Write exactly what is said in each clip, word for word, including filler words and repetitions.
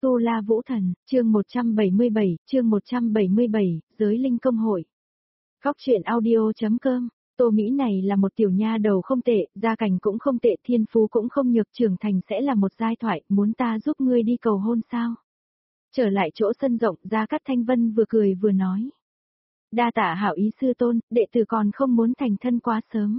Tu La Vũ Thần, chương một trăm bảy mươi bảy, chương một trăm bảy mươi bảy, Giới Linh Công Hội. Góc truyện audio.com, Tô Mỹ này là một tiểu nha đầu không tệ, gia cảnh cũng không tệ, thiên phú cũng không nhược, trưởng thành sẽ là một giai thoại, muốn ta giúp ngươi đi cầu hôn sao? Trở lại chỗ sân rộng, Gia Cát Thanh Vân vừa cười vừa nói. Đa tạ hảo ý sư tôn, đệ tử còn không muốn thành thân quá sớm.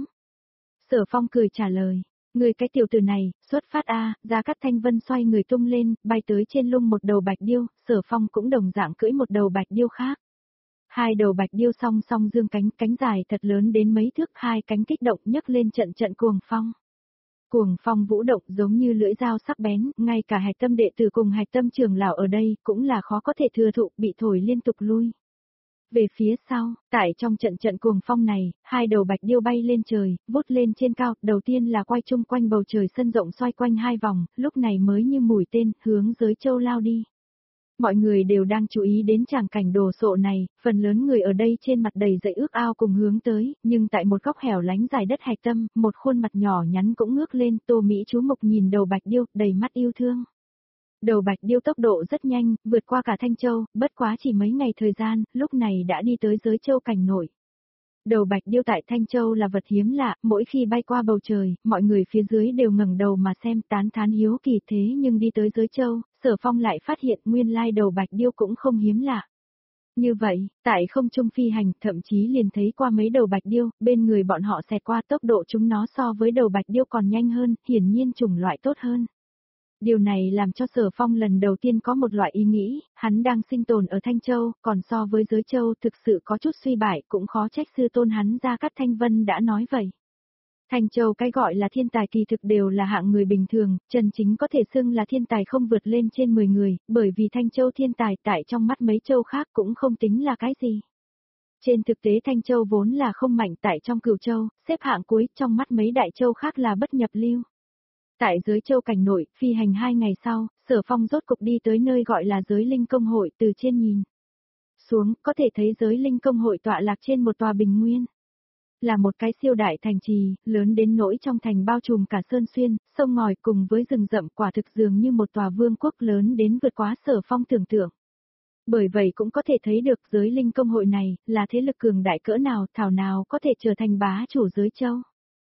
Sở Phong cười trả lời. Người cái tiểu tử này, xuất phát a, Gia Cát Thanh Vân xoay người tung lên, bay tới trên lưng một đầu bạch điêu, Sở Phong cũng đồng dạng cưỡi một đầu bạch điêu khác. Hai đầu bạch điêu song song dương cánh, cánh dài thật lớn đến mấy thước, hai cánh kích động nhấc lên trận trận cuồng phong. Cuồng phong vũ động giống như lưỡi dao sắc bén, ngay cả Hạch Tâm đệ tử cùng Hạch Tâm trưởng lão ở đây cũng là khó có thể thừa thụ, bị thổi liên tục lui. Về phía sau, tại trong trận trận cuồng phong này, hai đầu bạch điêu bay lên trời, vút lên trên cao, đầu tiên là quay chung quanh bầu trời sân rộng xoay quanh hai vòng, lúc này mới như mũi tên, hướng Giới Châu lao đi. Mọi người đều đang chú ý đến tràng cảnh đồ sộ này, phần lớn người ở đây trên mặt đầy dậy ước ao cùng hướng tới, nhưng tại một góc hẻo lánh dài đất Hạch Tâm, một khuôn mặt nhỏ nhắn cũng ngước lên, Tô Mỹ chú mục nhìn đầu bạch điêu, đầy mắt yêu thương. Đầu bạch điêu tốc độ rất nhanh, vượt qua cả Thanh Châu, bất quá chỉ mấy ngày thời gian, lúc này đã đi tới Giới Châu cảnh nội. Đầu bạch điêu tại Thanh Châu là vật hiếm lạ, mỗi khi bay qua bầu trời, mọi người phía dưới đều ngẩng đầu mà xem, tán thán hiếu kỳ, thế nhưng đi tới Giới Châu, Sở Phong lại phát hiện nguyên lai đầu bạch điêu cũng không hiếm lạ. Như vậy, tại không trung phi hành, thậm chí liền thấy qua mấy đầu bạch điêu, bên người bọn họ xẹt qua, tốc độ chúng nó so với đầu bạch điêu còn nhanh hơn, hiển nhiên chủng loại tốt hơn. Điều này làm cho Sở Phong lần đầu tiên có một loại ý nghĩ, hắn đang sinh tồn ở Thanh Châu, còn so với Giới Châu thực sự có chút suy bại, cũng khó trách sư tôn hắn Gia Cát Thanh Vân đã nói vậy. Thanh Châu cái gọi là thiên tài kỳ thực đều là hạng người bình thường, chân chính có thể xưng là thiên tài không vượt lên trên mười người, bởi vì Thanh Châu thiên tài tại trong mắt mấy châu khác cũng không tính là cái gì. Trên thực tế Thanh Châu vốn là không mạnh tại trong Cửu Châu, xếp hạng cuối, trong mắt mấy đại châu khác là bất nhập lưu. Tại Giới Châu cảnh nội, phi hành hai ngày sau, Sở Phong rốt cục đi tới nơi gọi là Giới Linh Công Hội, từ trên nhìn xuống, có thể thấy Giới Linh Công Hội tọa lạc trên một tòa bình nguyên. Là một cái siêu đại thành trì, lớn đến nỗi trong thành bao trùm cả sơn xuyên, sông ngòi cùng với rừng rậm, quả thực dường như một tòa vương quốc lớn đến vượt quá Sở Phong tưởng tượng. Bởi vậy cũng có thể thấy được Giới Linh Công Hội này, là thế lực cường đại cỡ nào, thảo nào có thể trở thành bá chủ Giới Châu.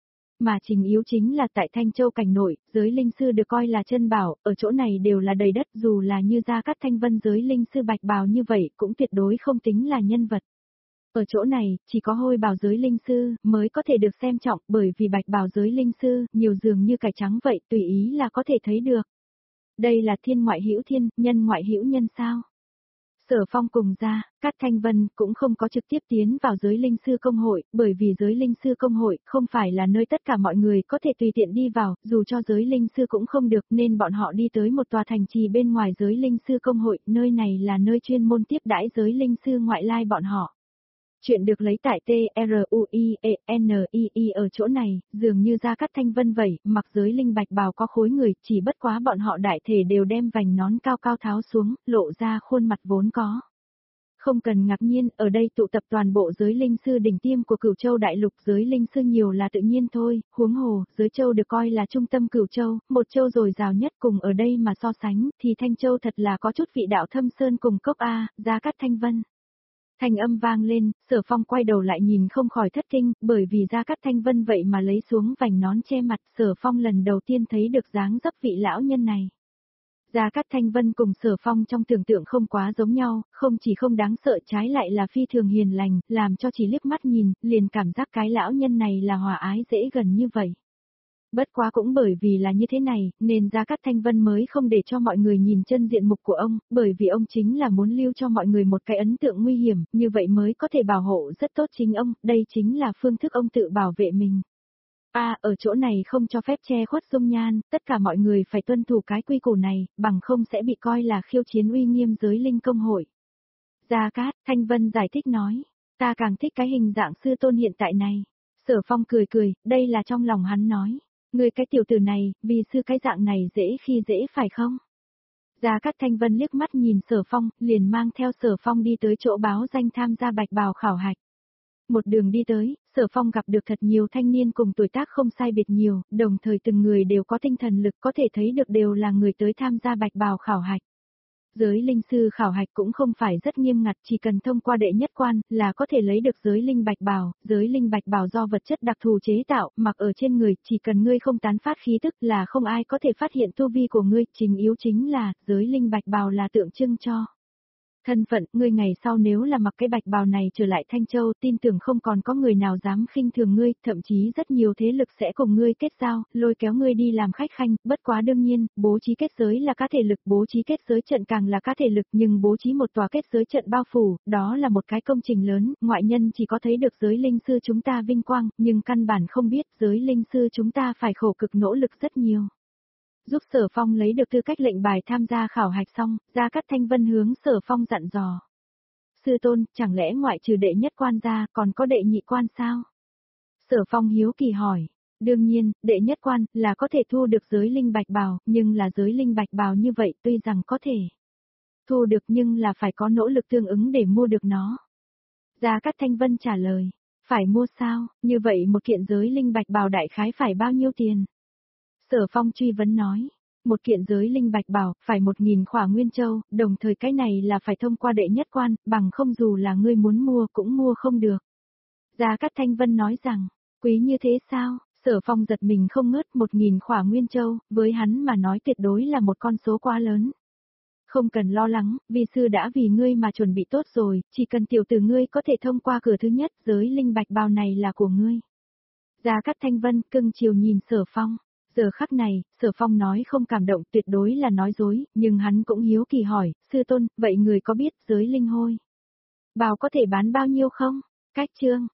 Mà trình yếu chính là tại Thanh Châu cảnh nội, Giới Linh Sư được coi là chân bảo, ở chỗ này đều là đầy đất, dù là như Gia Cát Thanh Vân Giới Linh Sư bạch bào như vậy cũng tuyệt đối không tính là nhân vật. Ở chỗ này, chỉ có hôi bào Giới Linh Sư mới có thể được xem trọng, bởi vì bạch bào Giới Linh Sư nhiều dường như cải trắng vậy, tùy ý là có thể thấy được. Đây là thiên ngoại hữu thiên, nhân ngoại hữu nhân sao? Sở Phong cùng Gia Cát Thanh Vân cũng không có trực tiếp tiến vào Giới Linh Sư Công Hội, bởi vì Giới Linh Sư Công Hội không phải là nơi tất cả mọi người có thể tùy tiện đi vào, dù cho Giới Linh Sư cũng không được, nên bọn họ đi tới một tòa thành trì bên ngoài Giới Linh Sư Công Hội, nơi này là nơi chuyên môn tiếp đãi Giới Linh Sư ngoại lai bọn họ. Chuyện được lấy tại T R U I E N I I ở chỗ này, dường như Gia Cát Thanh Vân vậy, mặc Giới Linh bạch bào có khối người, chỉ bất quá bọn họ đại thể đều đem vành nón cao cao tháo xuống, lộ ra khuôn mặt vốn có. Không cần ngạc nhiên, ở đây tụ tập toàn bộ Giới Linh Sư đỉnh tiêm của Cửu Châu đại lục, Giới Linh Sư nhiều là tự nhiên thôi, huống hồ, Giới Châu được coi là trung tâm Cửu Châu, một châu dồi dào nhất, cùng ở đây mà so sánh, thì Thanh Châu thật là có chút vị đạo thâm sơn cùng cốc a, Gia Cát Thanh Vân. Thanh âm vang lên, Sở Phong quay đầu lại nhìn không khỏi thất kinh, bởi vì Gia Cát Thanh Vân vậy mà lấy xuống vành nón che mặt, Sở Phong lần đầu tiên thấy được dáng dấp vị lão nhân này. Gia Cát Thanh Vân cùng Sở Phong trong tưởng tượng không quá giống nhau, không chỉ không đáng sợ trái lại là phi thường hiền lành, làm cho chỉ liếc mắt nhìn, liền cảm giác cái lão nhân này là hòa ái dễ gần như vậy. Bất quá cũng bởi vì là như thế này, nên Gia Cát Thanh Vân mới không để cho mọi người nhìn chân diện mục của ông, bởi vì ông chính là muốn lưu cho mọi người một cái ấn tượng nguy hiểm, như vậy mới có thể bảo hộ rất tốt chính ông, đây chính là phương thức ông tự bảo vệ mình. À, ở chỗ này không cho phép che khuất dung nhan, tất cả mọi người phải tuân thủ cái quy củ này, bằng không sẽ bị coi là khiêu chiến uy nghiêm Giới Linh Công Hội. Gia Cát Thanh Vân giải thích nói, ta càng thích cái hình dạng sư tôn hiện tại này. Sở Phong cười cười, đây là trong lòng hắn nói. Người cái tiểu tử này, vì sư cái dạng này dễ khi dễ phải không? Gia Cát Thanh Vân liếc mắt nhìn Sở Phong, liền mang theo Sở Phong đi tới chỗ báo danh tham gia bạch bào khảo hạch. Một đường đi tới, Sở Phong gặp được thật nhiều thanh niên cùng tuổi tác không sai biệt nhiều, đồng thời từng người đều có tinh thần lực có thể thấy được đều là người tới tham gia bạch bào khảo hạch. Giới linh sư khảo hạch cũng không phải rất nghiêm ngặt, chỉ cần thông qua đệ nhất quan là có thể lấy được giới linh bạch bào, giới linh bạch bào do vật chất đặc thù chế tạo, mặc ở trên người, chỉ cần ngươi không tán phát khí tức là không ai có thể phát hiện tu vi của ngươi, chính yếu chính là, giới linh bạch bào là tượng trưng cho thân phận, ngươi ngày sau nếu là mặc cái bạch bào này trở lại Thanh Châu, tin tưởng không còn có người nào dám khinh thường ngươi, thậm chí rất nhiều thế lực sẽ cùng ngươi kết giao, lôi kéo ngươi đi làm khách khanh, bất quá đương nhiên, bố trí kết giới là cá thể lực, bố trí kết giới trận càng là cá thể lực, nhưng bố trí một tòa kết giới trận bao phủ, đó là một cái công trình lớn, ngoại nhân chỉ có thấy được giới linh sư chúng ta vinh quang, nhưng căn bản không biết giới linh sư chúng ta phải khổ cực nỗ lực rất nhiều. Giúp Sở Phong lấy được tư cách lệnh bài tham gia khảo hạch xong, Gia Cát Thanh Vân hướng Sở Phong dặn dò. Sư tôn, chẳng lẽ ngoại trừ đệ nhất quan ra còn có đệ nhị quan sao? Sở Phong hiếu kỳ hỏi. Đương nhiên, đệ nhất quan là có thể thu được giới linh bạch bào, nhưng là giới linh bạch bào như vậy tuy rằng có thể thu được nhưng là phải có nỗ lực tương ứng để mua được nó. Gia Cát Thanh Vân trả lời. Phải mua sao, như vậy một kiện giới linh bạch bào đại khái phải bao nhiêu tiền? Sở Phong truy vấn nói, một kiện giới linh bạch bảo, phải một nghìn khỏa nguyên châu, đồng thời cái này là phải thông qua đệ nhất quan, bằng không dù là ngươi muốn mua cũng mua không được. Gia Cát Thanh Vân nói rằng, quý như thế sao? Sở Phong giật mình không ngớt, một nghìn khỏa nguyên châu, với hắn mà nói tuyệt đối là một con số quá lớn. Không cần lo lắng, vi sư đã vì ngươi mà chuẩn bị tốt rồi, chỉ cần tiểu tử ngươi có thể thông qua cửa thứ nhất, giới linh bạch bào này là của ngươi. Gia Cát Thanh Vân cưng chiều nhìn Sở Phong. Giờ khắc này, Sở Phong nói không cảm động tuyệt đối là nói dối, nhưng hắn cũng hiếu kỳ hỏi, sư tôn, vậy người có biết giới linh hôi bào có thể bán bao nhiêu không? Cách chương